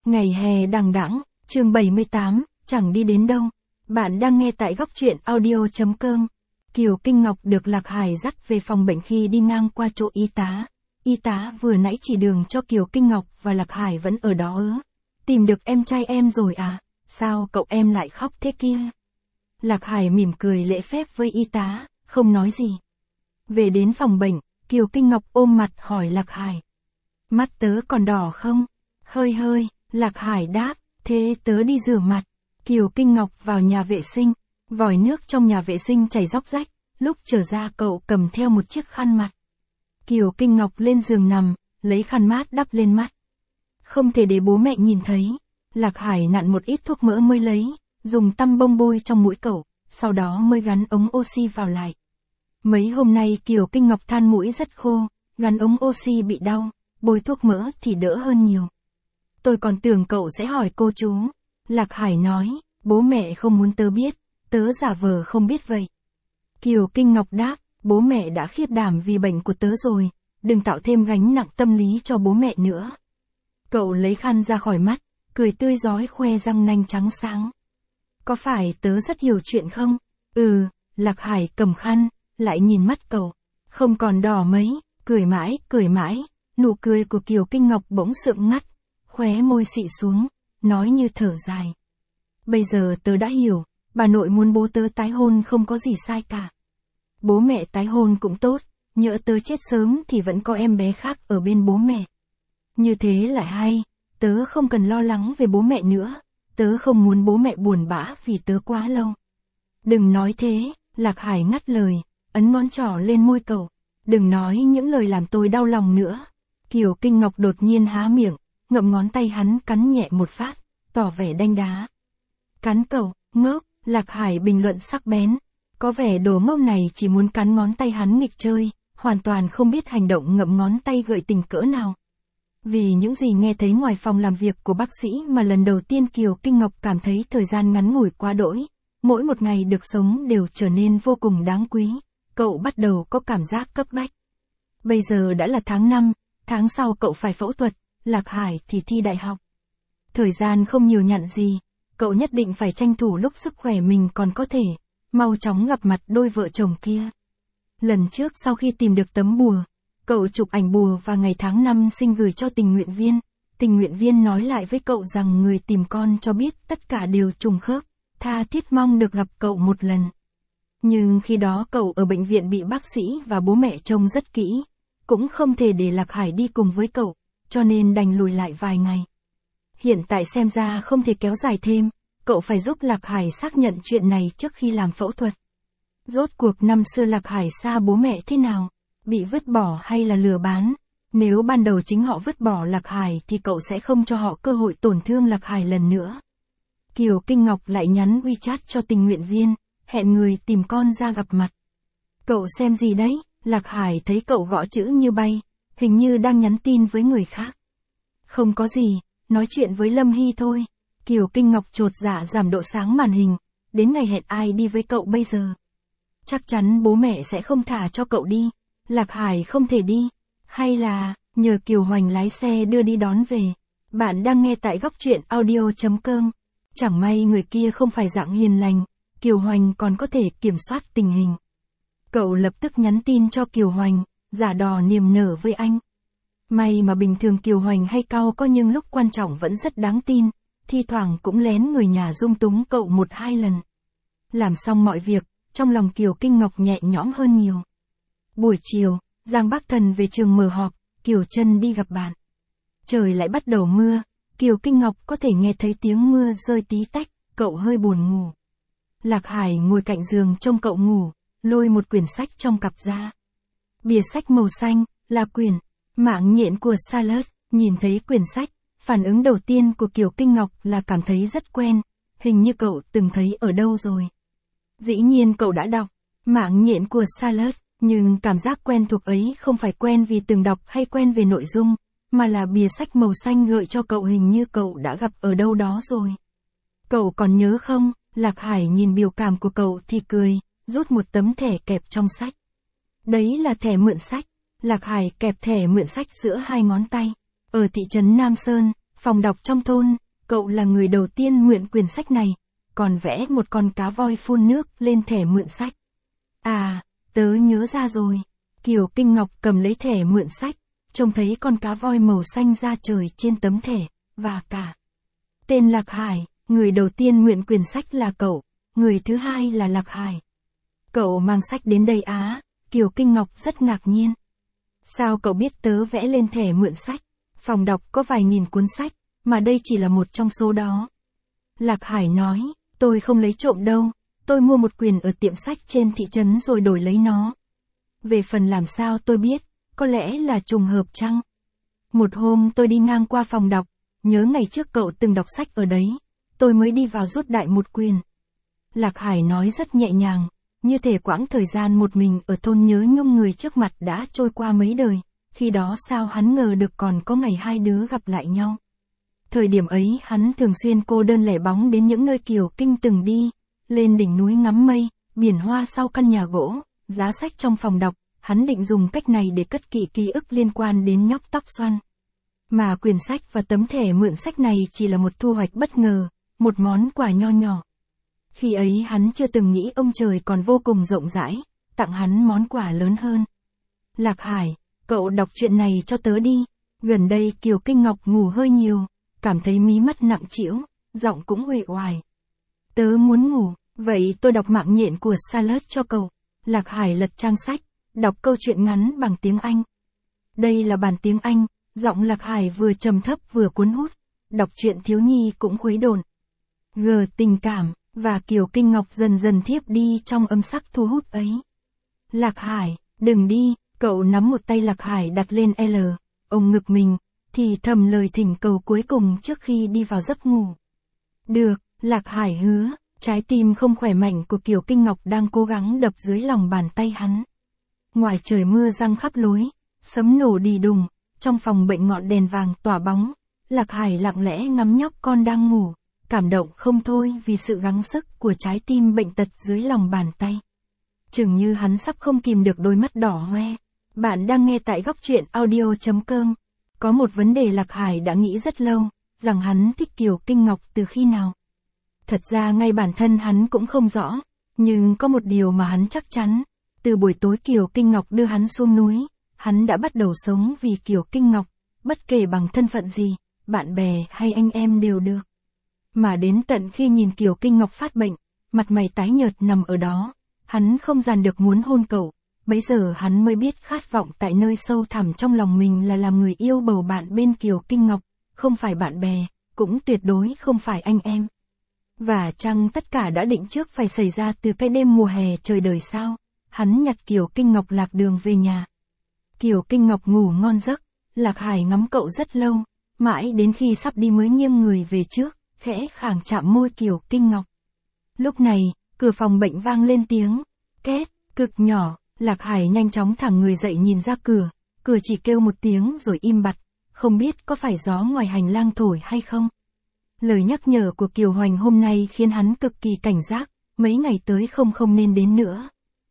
Ngày hè đằng đẵng, chương 78, chẳng đi đến đâu. Bạn đang nghe tại góc truyện audio.com. Kiều Kinh Ngọc được Lạc Hải dắt về phòng bệnh khi đi ngang qua chỗ y tá. Y tá vừa nãy chỉ đường cho Kiều Kinh Ngọc và Lạc Hải vẫn ở đó ớ. Tìm được em trai em rồi à? Sao cậu em lại khóc thế kia? Lạc Hải mỉm cười lễ phép với y tá, không nói gì. Về đến phòng bệnh, Kiều Kinh Ngọc ôm mặt hỏi Lạc Hải. Mắt tớ còn đỏ không? Hơi hơi, Lạc Hải đáp, thế tớ đi rửa mặt. Kiều Kinh Ngọc vào nhà vệ sinh, vòi nước trong nhà vệ sinh chảy róc rách, lúc trở ra cậu cầm theo một chiếc khăn mặt. Kiều Kinh Ngọc lên giường nằm, lấy khăn mát đắp lên mắt. Không thể để bố mẹ nhìn thấy, Lạc Hải nặn một ít thuốc mỡ mới lấy, dùng tăm bông bôi trong mũi cậu, sau đó mới gắn ống oxy vào lại. Mấy hôm nay Kiều Kinh Ngọc than mũi rất khô, gắn ống oxy bị đau, bôi thuốc mỡ thì đỡ hơn nhiều. Tôi còn tưởng cậu sẽ hỏi cô chú. Lạc Hải nói, bố mẹ không muốn tớ biết, tớ giả vờ không biết vậy. Kiều Kinh Ngọc đáp, bố mẹ đã khiếp đảm vì bệnh của tớ rồi, đừng tạo thêm gánh nặng tâm lý cho bố mẹ nữa. Cậu lấy khăn ra khỏi mắt, cười tươi rói khoe răng nanh trắng sáng. Có phải tớ rất hiểu chuyện không? Ừ, Lạc Hải cầm khăn, lại nhìn mắt cậu, không còn đỏ mấy, cười mãi, nụ cười của Kiều Kinh Ngọc bỗng sượng ngắt, khóe môi xị xuống, nói như thở dài. Bây giờ tớ đã hiểu, bà nội muốn bố tớ tái hôn không có gì sai cả. Bố mẹ tái hôn cũng tốt, nhỡ tớ chết sớm thì vẫn có em bé khác ở bên bố mẹ. Như thế lại hay, tớ không cần lo lắng về bố mẹ nữa, tớ không muốn bố mẹ buồn bã vì tớ quá lâu. Đừng nói thế, Lạc Hải ngắt lời, ấn ngón trỏ lên môi cậu, đừng nói những lời làm tôi đau lòng nữa. Kiều Kinh Ngọc đột nhiên há miệng, ngậm ngón tay hắn cắn nhẹ một phát, tỏ vẻ đanh đá. Cắn cậu, ngốc, Lạc Hải bình luận sắc bén, có vẻ đồ ngốc này chỉ muốn cắn ngón tay hắn nghịch chơi, hoàn toàn không biết hành động ngậm ngón tay gợi tình cỡ nào. Vì những gì nghe thấy ngoài phòng làm việc của bác sĩ mà lần đầu tiên Kiều Kinh Ngọc cảm thấy thời gian ngắn ngủi quá đỗi, mỗi một ngày được sống đều trở nên vô cùng đáng quý, cậu bắt đầu có cảm giác cấp bách. Bây giờ đã là tháng 5, tháng sau cậu phải phẫu thuật, Lạc Hải thì thi đại học. Thời gian không nhiều nhặn gì, cậu nhất định phải tranh thủ lúc sức khỏe mình còn có thể, mau chóng gặp mặt đôi vợ chồng kia. Lần trước sau khi tìm được tấm bùa, cậu chụp ảnh bùa và ngày tháng năm sinh gửi cho tình nguyện viên nói lại với cậu rằng người tìm con cho biết tất cả đều trùng khớp, tha thiết mong được gặp cậu một lần. Nhưng khi đó cậu ở bệnh viện bị bác sĩ và bố mẹ trông rất kỹ, cũng không thể để Lạc Hải đi cùng với cậu, cho nên đành lùi lại vài ngày. Hiện tại xem ra không thể kéo dài thêm, cậu phải giúp Lạc Hải xác nhận chuyện này trước khi làm phẫu thuật. Rốt cuộc năm xưa Lạc Hải xa bố mẹ thế nào? Bị vứt bỏ hay là lừa bán? Nếu ban đầu chính họ vứt bỏ Lạc Hải thì cậu sẽ không cho họ cơ hội tổn thương Lạc Hải lần nữa. Kiều Kinh Ngọc lại nhắn WeChat cho tình nguyện viên, hẹn người tìm con ra gặp mặt. Cậu xem gì đấy? Lạc Hải thấy cậu gõ chữ như bay, hình như đang nhắn tin với người khác. Không có gì, nói chuyện với Lâm Hy thôi. Kiều Kinh Ngọc chột dạ giảm độ sáng màn hình, đến ngày hẹn ai đi với cậu bây giờ? Chắc chắn bố mẹ sẽ không thả cho cậu đi. Lạc Hải không thể đi, hay là nhờ Kiều Hoành lái xe đưa đi đón về. Bạn đang nghe tại góc truyện audio.com. Chẳng may người kia không phải dạng hiền lành, Kiều Hoành còn có thể kiểm soát tình hình. Cậu lập tức nhắn tin cho Kiều Hoành, giả đò niềm nở với anh. May mà bình thường Kiều Hoành hay cau có nhưng lúc quan trọng vẫn rất đáng tin, thi thoảng cũng lén người nhà dung túng cậu 1-2 lần. Làm xong mọi việc, trong lòng Kiều Kinh Ngọc nhẹ nhõm hơn nhiều. Buổi chiều, Giang Bác Thần về trường mở họp, Kiều Trân đi gặp bạn. Trời lại bắt đầu mưa, Kiều Kinh Ngọc có thể nghe thấy tiếng mưa rơi tí tách, cậu hơi buồn ngủ. Lạc Hải ngồi cạnh giường trông cậu ngủ, lôi một quyển sách trong cặp ra. Bìa sách màu xanh, là quyển Mạng nhện của Charlotte. Nhìn thấy quyển sách, phản ứng đầu tiên của Kiều Kinh Ngọc là cảm thấy rất quen, hình như cậu từng thấy ở đâu rồi. Dĩ nhiên cậu đã đọc Mạng nhện của Charlotte, nhưng cảm giác quen thuộc ấy không phải quen vì từng đọc hay quen về nội dung, mà là bìa sách màu xanh gợi cho cậu hình như cậu đã gặp ở đâu đó rồi. Cậu còn nhớ không? Lạc Hải nhìn biểu cảm của cậu thì cười, rút một tấm thẻ kẹp trong sách. Đấy là thẻ mượn sách. Lạc Hải kẹp thẻ mượn sách giữa hai ngón tay. Ở thị trấn Nam Sơn, Phòng đọc trong thôn, cậu là người đầu tiên mượn quyển sách này, còn vẽ một con cá voi phun nước lên thẻ mượn sách. À, tớ nhớ ra rồi. Kiều Kinh Ngọc cầm lấy thẻ mượn sách, trông thấy con cá voi màu xanh ra trời trên tấm thẻ, và cả tên Lạc Hải, người đầu tiên mượn quyển sách là cậu, người thứ hai là Lạc Hải. Cậu mang sách đến đây á? Kiều Kinh Ngọc rất ngạc nhiên. Sao cậu biết tớ vẽ lên thẻ mượn sách? Phòng đọc có vài nghìn cuốn sách, mà đây chỉ là một trong số đó. Lạc Hải nói, tôi không lấy trộm đâu, tôi mua một quyển ở tiệm sách trên thị trấn rồi đổi lấy nó. Về phần làm sao tôi biết, có lẽ là trùng hợp chăng? Một hôm tôi đi ngang qua phòng đọc, nhớ ngày trước cậu từng đọc sách ở đấy, tôi mới đi vào rút đại một quyển. Lạc Hải nói rất nhẹ nhàng, như thể quãng thời gian một mình ở thôn nhớ nhung người trước mặt đã trôi qua mấy đời, khi đó sao hắn ngờ được còn có ngày hai đứa gặp lại nhau. Thời điểm ấy hắn thường xuyên cô đơn lẻ bóng đến những nơi Kiều Kinh từng đi, lên đỉnh núi ngắm mây, biển hoa sau căn nhà gỗ, giá sách trong phòng đọc, hắn định dùng cách này để cất kỹ ký ức liên quan đến nhóc tóc xoăn. Mà quyển sách và tấm thẻ mượn sách này chỉ là một thu hoạch bất ngờ, một món quà nho nhỏ. Khi ấy hắn chưa từng nghĩ ông trời còn vô cùng rộng rãi, tặng hắn món quà lớn hơn. Lạc Hải, cậu đọc chuyện này cho tớ đi. Gần đây Kiều Kinh Ngọc ngủ hơi nhiều, cảm thấy mí mắt nặng trĩu, giọng cũng uể oải. Tớ muốn ngủ, vậy tôi đọc mạng nhện của Charlotte cho cậu. Lạc Hải lật trang sách, đọc câu chuyện ngắn bằng tiếng Anh. Đây là bản tiếng Anh, giọng Lạc Hải vừa trầm thấp vừa cuốn hút, đọc truyện thiếu nhi cũng khuấy độn. Tình cảm, và Kiều Kinh Ngọc dần dần thiếp đi trong âm sắc thu hút ấy. Lạc Hải, đừng đi, cậu nắm một tay Lạc Hải đặt lên L, ôm ngực mình, thì thầm lời thỉnh cầu cuối cùng trước khi đi vào giấc ngủ. Được, Lạc Hải hứa, trái tim không khỏe mạnh của Kiều Kinh Ngọc đang cố gắng đập dưới lòng bàn tay hắn. Ngoài trời mưa giăng khắp lối, sấm nổ đì đùng, trong phòng bệnh ngọn đèn vàng tỏa bóng, Lạc Hải lặng lẽ ngắm nhóc con đang ngủ, cảm động không thôi vì sự gắng sức của trái tim bệnh tật dưới lòng bàn tay. Chừng như hắn sắp không kìm được đôi mắt đỏ hoe. Bạn đang nghe tại góc truyện audio.com. Có một vấn đề Lạc Hải đã nghĩ rất lâu, rằng hắn thích Kiều Kinh Ngọc từ khi nào. Thật ra ngay bản thân hắn cũng không rõ, nhưng có một điều mà hắn chắc chắn, từ buổi tối Kiều Kinh Ngọc đưa hắn xuống núi, hắn đã bắt đầu sống vì Kiều Kinh Ngọc, bất kể bằng thân phận gì, bạn bè hay anh em đều được. Mà đến tận khi nhìn Kiều Kinh Ngọc phát bệnh, mặt mày tái nhợt nằm ở đó, hắn không dằn được muốn hôn cậu, bấy giờ hắn mới biết khát vọng tại nơi sâu thẳm trong lòng mình là làm người yêu bầu bạn bên Kiều Kinh Ngọc, không phải bạn bè, cũng tuyệt đối không phải anh em. Và chăng tất cả đã định trước phải xảy ra từ cái đêm mùa hè trời đời sao? Hắn nhặt Kiều Kinh Ngọc lạc đường về nhà. Kiều Kinh Ngọc ngủ ngon giấc, Lạc Hải ngắm cậu rất lâu, mãi đến khi sắp đi mới nghiêng người về trước, khẽ khàng chạm môi Kiều Kinh Ngọc. Lúc này, cửa phòng bệnh vang lên tiếng két, cực nhỏ, Lạc Hải nhanh chóng thẳng người dậy nhìn ra cửa, cửa chỉ kêu một tiếng rồi im bặt, không biết có phải gió ngoài hành lang thổi hay không. Lời nhắc nhở của Kiều Hoành hôm nay khiến hắn cực kỳ cảnh giác, mấy ngày tới không nên đến nữa.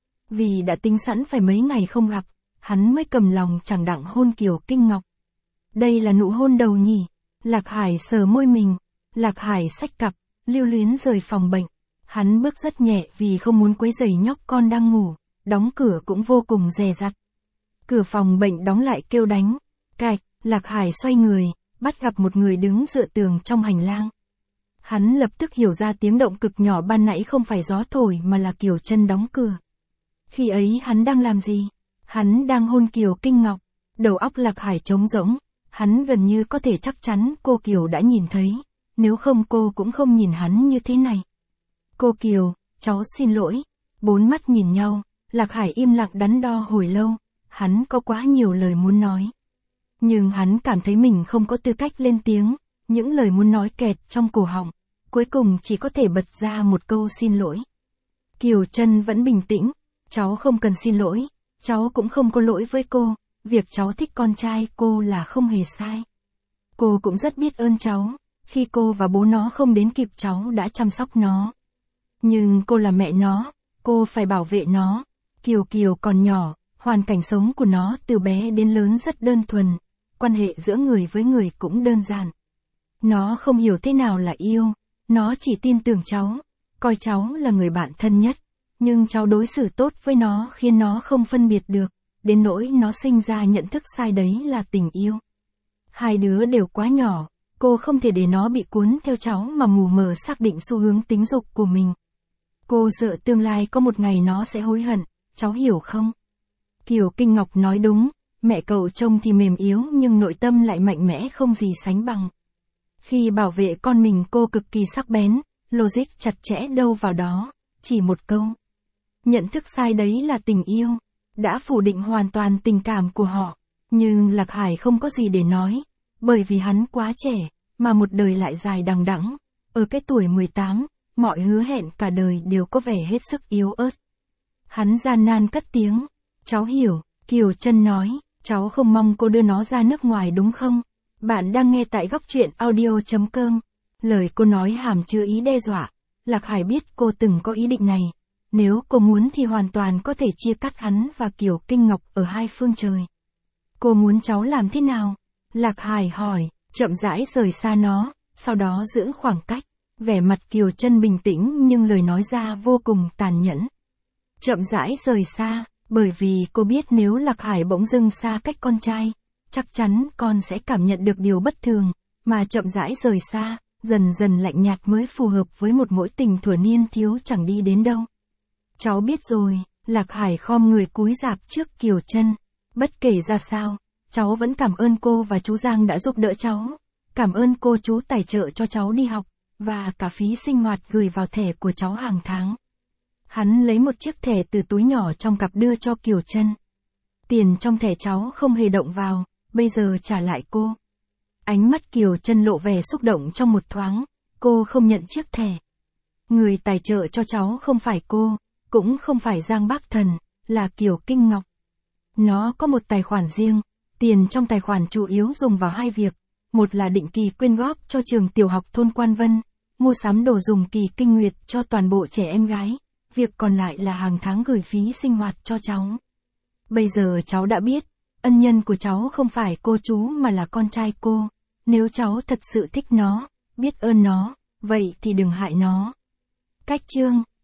Vì đã tính sẵn phải mấy ngày không gặp, hắn mới cầm lòng chẳng đặng hôn Kiều Kinh Ngọc. Đây là nụ hôn đầu nhỉ? Lạc Hải sờ môi mình, Lạc Hải xách cặp, lưu luyến rời phòng bệnh. Hắn bước rất nhẹ vì không muốn quấy rầy nhóc con đang ngủ, đóng cửa cũng vô cùng dè dặt. Cửa phòng bệnh đóng lại kêu đánh, cạch, Lạc Hải xoay người, bắt gặp một người đứng dựa tường trong hành lang. Hắn lập tức hiểu ra tiếng động cực nhỏ ban nãy không phải gió thổi mà là Kiều Chân đóng cửa. Khi ấy hắn đang làm gì? Hắn đang hôn Kiều Kinh Ngọc. Đầu óc Lạc Hải trống rỗng, hắn gần như có thể chắc chắn cô Kiều đã nhìn thấy, nếu không cô cũng không nhìn hắn như thế này. Cô Kiều, cháu xin lỗi. Bốn mắt nhìn nhau, Lạc Hải im lặng đắn đo hồi lâu, hắn có quá nhiều lời muốn nói. Nhưng hắn cảm thấy mình không có tư cách lên tiếng, những lời muốn nói kẹt trong cổ họng, cuối cùng chỉ có thể bật ra một câu xin lỗi. Kiều Chân vẫn bình tĩnh, cháu không cần xin lỗi, cháu cũng không có lỗi với cô, việc cháu thích con trai cô là không hề sai. Cô cũng rất biết ơn cháu, khi cô và bố nó không đến kịp cháu đã chăm sóc nó. Nhưng cô là mẹ nó, cô phải bảo vệ nó. Kiều Kiều còn nhỏ, hoàn cảnh sống của nó từ bé đến lớn rất đơn thuần, quan hệ giữa người với người cũng đơn giản. Nó không hiểu thế nào là yêu, nó chỉ tin tưởng cháu, coi cháu là người bạn thân nhất. Nhưng cháu đối xử tốt với nó khiến nó không phân biệt được, đến nỗi nó sinh ra nhận thức sai đấy là tình yêu. Hai đứa đều quá nhỏ, cô không thể để nó bị cuốn theo cháu mà mù mờ xác định xu hướng tính dục của mình. Cô sợ tương lai có một ngày nó sẽ hối hận, cháu hiểu không? Kiều Kinh Ngọc nói đúng, mẹ cậu trông thì mềm yếu nhưng nội tâm lại mạnh mẽ không gì sánh bằng. Khi bảo vệ con mình cô cực kỳ sắc bén, logic chặt chẽ đâu vào đó, chỉ một câu. Nhận thức sai đấy là tình yêu, đã phủ định hoàn toàn tình cảm của họ. Nhưng Lạc Hải không có gì để nói, bởi vì hắn quá trẻ, mà một đời lại dài đằng đẵng. Ở cái tuổi 18, mọi hứa hẹn cả đời đều có vẻ hết sức yếu ớt. Hắn gian nan cất tiếng, cháu hiểu, Kiều Trân nói, cháu không mong cô đưa nó ra nước ngoài đúng không? Bạn đang nghe tại góc truyện audio.com. Lời cô nói hàm chứa ý đe dọa. Lạc Hải biết cô từng có ý định này. Nếu cô muốn thì hoàn toàn có thể chia cắt hắn và Kiều Kinh Ngọc ở hai phương trời. Cô muốn cháu làm thế nào? Lạc Hải hỏi, chậm rãi rời xa nó, sau đó giữ khoảng cách. Vẻ mặt Kiều Trân bình tĩnh nhưng lời nói ra vô cùng tàn nhẫn. Chậm rãi rời xa, bởi vì cô biết nếu Lạc Hải bỗng dưng xa cách con trai, chắc chắn con sẽ cảm nhận được điều bất thường, mà chậm rãi rời xa, dần dần lạnh nhạt mới phù hợp với một mối tình thuở niên thiếu chẳng đi đến đâu. Cháu biết rồi, Lạc Hải khom người cúi rạp trước Kiều Trân. Bất kể ra sao, cháu vẫn cảm ơn cô và chú Giang đã giúp đỡ cháu. Cảm ơn cô chú tài trợ cho cháu đi học, và cả phí sinh hoạt gửi vào thẻ của cháu hàng tháng. Hắn lấy một chiếc thẻ từ túi nhỏ trong cặp đưa cho Kiều Trân. Tiền trong thẻ cháu không hề động vào, bây giờ trả lại cô. Ánh mắt Kiều Trân lộ vẻ xúc động trong một thoáng, cô không nhận chiếc thẻ. Người tài trợ cho cháu không phải cô, cũng không phải Giang Bác Thần, là Kiều Kinh Ngọc. Nó có một tài khoản riêng, tiền trong tài khoản chủ yếu dùng vào hai việc. Một là định kỳ quyên góp cho trường tiểu học thôn Quan Vân, mua sắm đồ dùng kỳ kinh nguyệt cho toàn bộ trẻ em gái. Việc còn lại là hàng tháng gửi phí sinh hoạt cho cháu. Bây giờ cháu đã biết, ân nhân của cháu không phải cô chú mà là con trai cô. Nếu cháu thật sự thích nó, biết ơn nó, vậy thì đừng hại nó. Cách chương